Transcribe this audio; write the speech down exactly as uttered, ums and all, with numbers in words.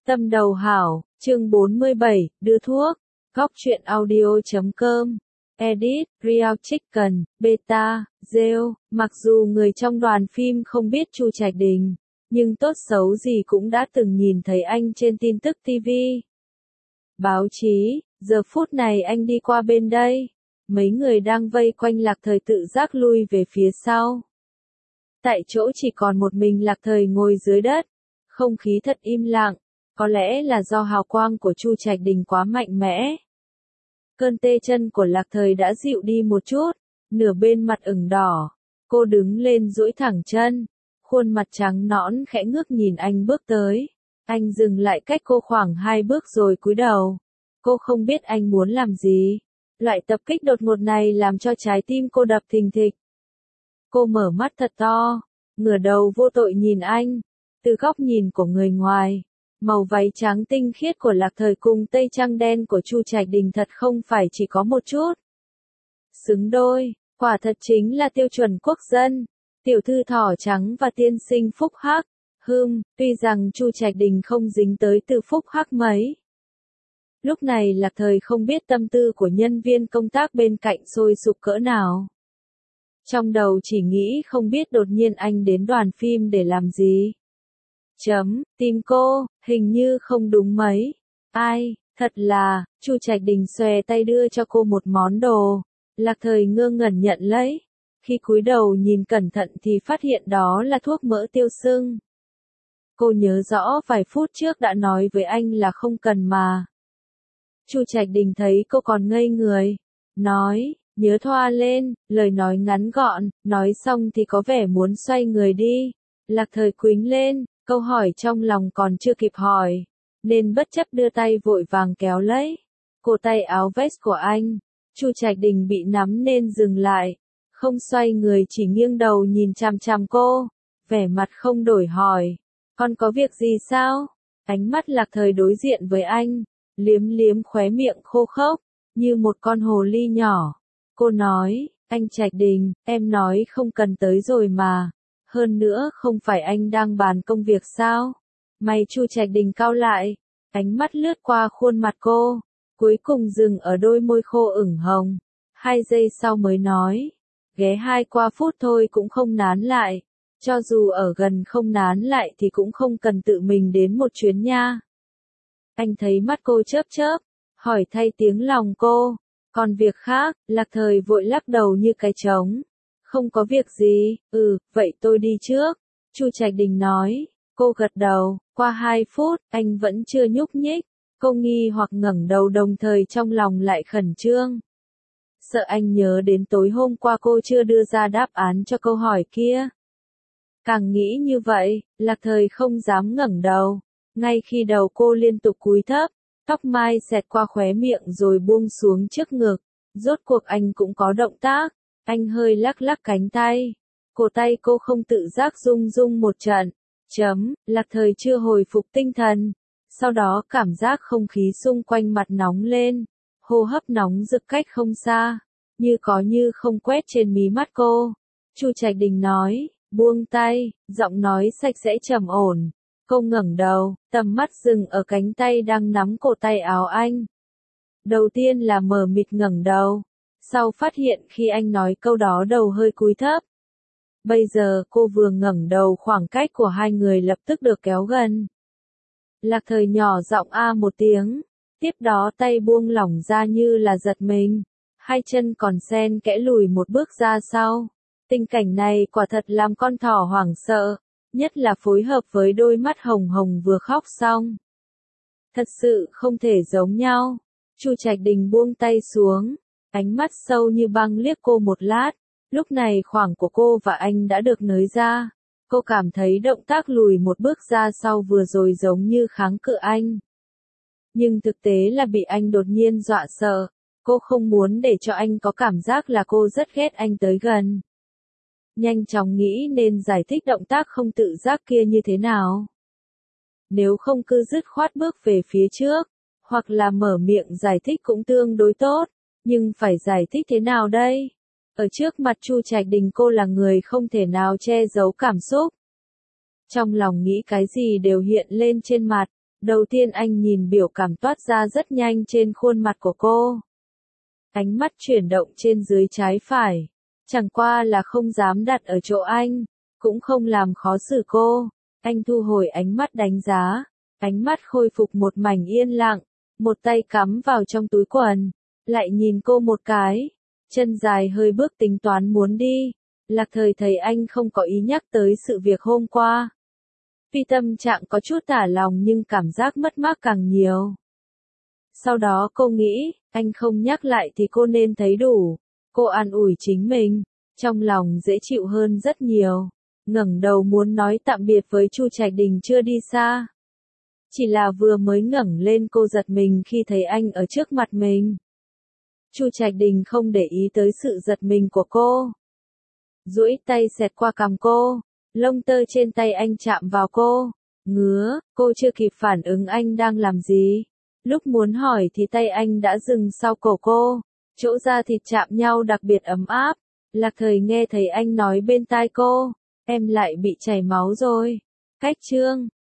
Tâm đầu hảo, chương bốn mươi bảy, đưa thuốc, góc truyện audio chấm com, edit, Real Chicken, Beta, Rêu, mặc dù người trong đoàn phim không biết Chu Trạch Đình, nhưng tốt xấu gì cũng đã từng nhìn thấy anh trên tin tức ti vi. Báo chí, giờ phút này anh đi qua bên đây, mấy người đang vây quanh Lạc Thời tự giác lui về phía sau. Tại chỗ chỉ còn một mình Lạc Thời ngồi dưới đất, không khí thật im lặng. Có lẽ là do hào quang của Chu Trạch Đình quá mạnh mẽ. Cơn tê chân của Lạc Thời đã dịu đi một chút, nửa bên mặt ửng đỏ. Cô đứng lên duỗi thẳng chân, khuôn mặt trắng nõn khẽ ngước nhìn anh bước tới. Anh dừng lại cách cô khoảng hai bước rồi cúi đầu. Cô không biết anh muốn làm gì. Loại tập kích đột ngột này làm cho trái tim cô đập thình thịch. Cô mở mắt thật to, ngửa đầu vô tội nhìn anh, từ góc nhìn của người ngoài. Màu váy trắng tinh khiết của Lạc Thời cùng tây trang đen của Chu Trạch Đình thật không phải chỉ có một chút. Xứng đôi, quả thật chính là tiêu chuẩn quốc dân, tiểu thư thỏ trắng và tiên sinh phúc hắc. Hừm, tuy rằng Chu Trạch Đình không dính tới từ phúc hắc mấy. Lúc này Lạc Thời không biết tâm tư của nhân viên công tác bên cạnh sôi sục cỡ nào. Trong đầu chỉ nghĩ không biết đột nhiên anh đến đoàn phim để làm gì. Chấm, tìm cô, hình như không đúng mấy. Ai, thật là, Chu Trạch Đình xòe tay đưa cho cô một món đồ. Lạc Thời ngơ ngẩn nhận lấy. Khi cúi đầu nhìn cẩn thận thì phát hiện đó là thuốc mỡ tiêu sưng. Cô nhớ rõ vài phút trước đã nói với anh là không cần mà. Chu Trạch Đình thấy cô còn ngây người. Nói, nhớ thoa lên, lời nói ngắn gọn, nói xong thì có vẻ muốn xoay người đi. Lạc Thời quĩnh lên. Câu hỏi trong lòng còn chưa kịp hỏi, nên bất chấp đưa tay vội vàng kéo lấy cổ tay áo vest của anh. Chu Trạch Đình bị nắm nên dừng lại, không xoay người chỉ nghiêng đầu nhìn chằm chằm cô, vẻ mặt không đổi hỏi, con có việc gì sao? Ánh mắt Lạc Thời đối diện với anh, liếm liếm khóe miệng khô khốc, như một con hồ ly nhỏ. Cô nói, anh Trạch Đình, em nói không cần tới rồi mà. Hơn nữa không phải anh đang bàn công việc sao? Mày Chu Trạch Đình cau lại, ánh mắt lướt qua khuôn mặt cô, cuối cùng dừng ở đôi môi khô ửng hồng. Hai giây sau mới nói, ghé hai qua phút thôi cũng không nán lại. Cho dù ở gần không nán lại thì cũng không cần tự mình đến một chuyến nha. Anh thấy mắt cô chớp chớp, hỏi thay tiếng lòng cô. Còn việc khác, Lạc Thời vội lắc đầu như cái trống. Không có việc gì, ừ, vậy tôi đi trước. Chu Trạch Đình nói, cô gật đầu, qua hai phút, anh vẫn chưa nhúc nhích. Cô nghi hoặc ngẩng đầu đồng thời trong lòng lại khẩn trương. Sợ anh nhớ đến tối hôm qua cô chưa đưa ra đáp án cho câu hỏi kia. Càng nghĩ như vậy, Lạc Thời không dám ngẩng đầu. Ngay khi đầu cô liên tục cúi thấp, tóc mai xẹt qua khóe miệng rồi buông xuống trước ngực. Rốt cuộc anh cũng có động tác. Anh hơi lắc lắc cánh tay. Cổ tay cô không tự giác rung rung một trận. Chấm, Lạc Thời chưa hồi phục tinh thần. Sau đó cảm giác không khí xung quanh mặt nóng lên. Hô hấp nóng rực cách không xa. Như có như không quét trên mí mắt cô. Chu Trạch Đình nói, buông tay, giọng nói sạch sẽ trầm ổn. Cô ngẩng đầu, tầm mắt dừng ở cánh tay đang nắm cổ tay áo anh. Đầu tiên là mờ mịt ngẩng đầu. Sau phát hiện khi anh nói câu đó đầu hơi cúi thấp. Bây giờ cô vừa ngẩng đầu khoảng cách của hai người lập tức được kéo gần. Lạc Thời nhỏ giọng a một tiếng. Tiếp đó tay buông lỏng ra như là giật mình. Hai chân còn xen kẽ lùi một bước ra sau. Tình cảnh này quả thật làm con thỏ hoảng sợ. Nhất là phối hợp với đôi mắt hồng hồng vừa khóc xong. Thật sự không thể giống nhau. Chu Trạch Đình buông tay xuống. Ánh mắt sâu như băng liếc cô một lát, lúc này khoảng của cô và anh đã được nới ra. Cô cảm thấy động tác lùi một bước ra sau vừa rồi giống như kháng cự anh. Nhưng thực tế là bị anh đột nhiên dọa sợ. Cô không muốn để cho anh có cảm giác là cô rất ghét anh tới gần. Nhanh chóng nghĩ nên giải thích động tác không tự giác kia như thế nào. Nếu không cứ dứt khoát bước về phía trước, hoặc là mở miệng giải thích cũng tương đối tốt. Nhưng phải giải thích thế nào đây? Ở trước mặt Chu Trạch Đình cô là người không thể nào che giấu cảm xúc. Trong lòng nghĩ cái gì đều hiện lên trên mặt. Đầu tiên anh nhìn biểu cảm toát ra rất nhanh trên khuôn mặt của cô. Ánh mắt chuyển động trên dưới trái phải. Chẳng qua là không dám đặt ở chỗ anh, cũng không làm khó xử cô. Anh thu hồi ánh mắt đánh giá, ánh mắt khôi phục một mảnh yên lặng, một tay cắm vào trong túi quần, lại nhìn cô một cái, chân dài hơi bước tính toán muốn đi. Lạc Thời thấy anh không có ý nhắc tới sự việc hôm qua. Vì tâm trạng có chút tả lòng nhưng cảm giác mất mát càng nhiều. Sau đó cô nghĩ, anh không nhắc lại thì cô nên thấy đủ. Cô an ủi chính mình, trong lòng dễ chịu hơn rất nhiều. Ngẩng đầu muốn nói tạm biệt với Chu Trạch Đình chưa đi xa. Chỉ là vừa mới ngẩng lên cô giật mình khi thấy anh ở trước mặt mình. Chu Trạch Đình không để ý tới sự giật mình của cô. Duỗi tay xẹt qua cằm cô, lông tơ trên tay anh chạm vào cô, ngứa, cô chưa kịp phản ứng anh đang làm gì. Lúc muốn hỏi thì tay anh đã dừng sau cổ cô, chỗ da thịt chạm nhau đặc biệt ấm áp. Lạc Thời nghe thấy anh nói bên tai cô, em lại bị chảy máu rồi. Cách chương